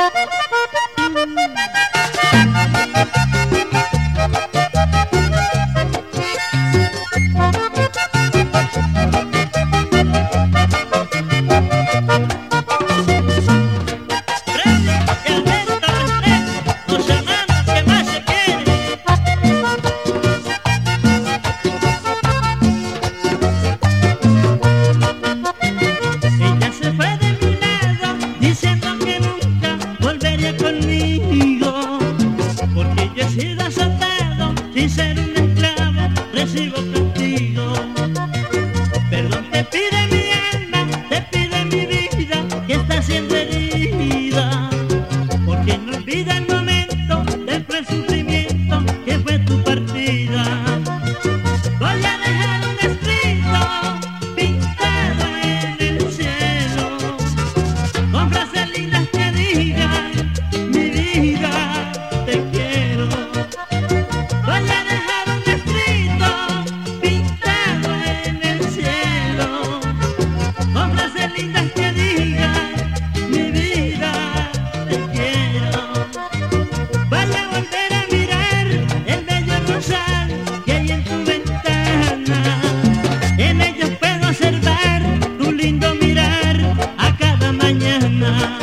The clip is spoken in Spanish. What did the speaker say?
Porque yo he sido azotado sin ser un esclavo, recibo castigo. Perdón te pide mi alma, te pide mi vida, que está siendo herida. Porque no olvida el momento del cruel sufrimiento que fue tu partida. Voy a dejar un escrito pintado en el cielo, con frases lindas que digan: mi vida, te quiero. Voy a dejar un escrito pintado en el cielo, con frases lindas que digan: mi vida, te quiero. Voy a volver a mirar el bello rosal que hay en tu ventana. En ellos puedo observar tu lindo mirar a cada mañana.